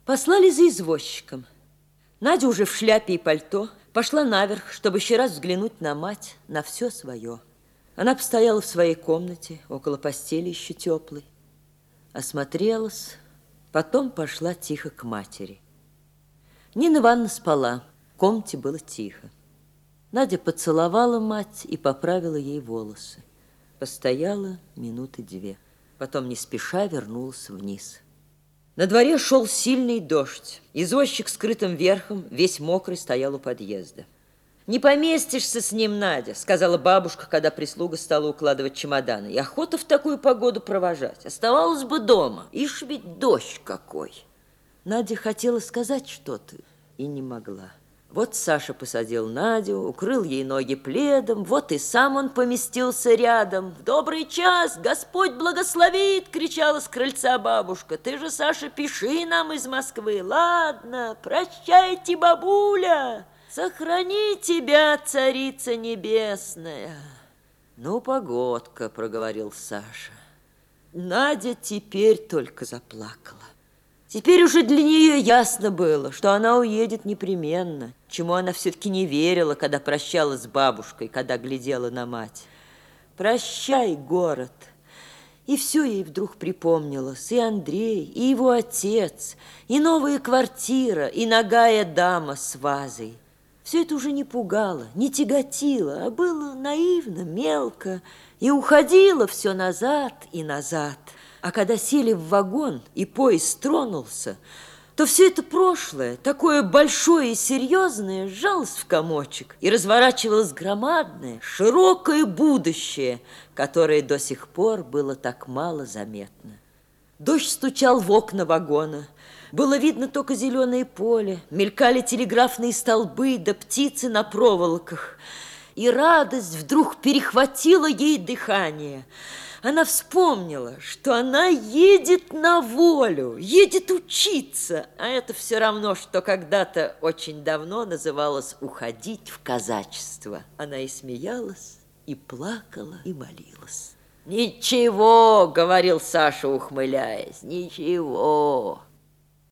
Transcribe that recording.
Послали за извозчиком. Надя уже в шляпе и пальто пошла наверх, чтобы еще раз взглянуть на мать, на все свое. Она постояла в своей комнате, около постели еще теплой, осмотрелась, потом пошла тихо к матери. Нина Ивановна спала, в комнате было тихо. Надя поцеловала мать и поправила ей волосы. Постояла минуты 2, потом не спеша вернулась вниз. На дворе шел сильный дождь. Извозчик с скрытым верхом, весь мокрый, стоял у подъезда. «Не поместишься с ним, Надя», — сказала бабушка, когда прислуга стала укладывать чемоданы. «И охота в такую погоду провожать. Оставалась бы дома. Ишь ведь дождь какой». Надя хотела сказать что-то и не могла. Вот Саша посадил Надю, укрыл ей ноги пледом, вот и сам он поместился рядом. «В добрый час! Господь благословит!» — кричала с крыльца бабушка. «Ты же, Саша, пиши нам из Москвы. Ладно, прощайте, бабуля! Сохрани тебя, царица небесная!» «Ну, погодка», — проговорил Саша. Надя теперь только заплакала. Теперь уже для нее ясно было, что она уедет непременно, чему она все-таки не верила, когда прощалась с бабушкой, когда глядела на мать. «Прощай, город!» И все ей вдруг припомнилось, и Андрей, и его отец, и новая квартира, и нагая дама с вазой. Все это уже не пугало, не тяготило, а было наивно, мелко, и уходило все назад и назад. А когда сели в вагон и поезд тронулся, то все это прошлое, такое большое и серьезное, сжалось в комочек и разворачивалось громадное, широкое будущее, которое до сих пор было так мало заметно. Дождь стучал в окна вагона. Было видно только зеленое поле, мелькали телеграфные столбы да птицы на проволоках. И радость вдруг перехватила ей дыхание. Она вспомнила, что она едет на волю, едет учиться, а это все равно, что когда-то очень давно называлось «уходить в казачество». Она и смеялась, и плакала, и молилась. «Ничего», — говорил Саша, ухмыляясь, — «ничего».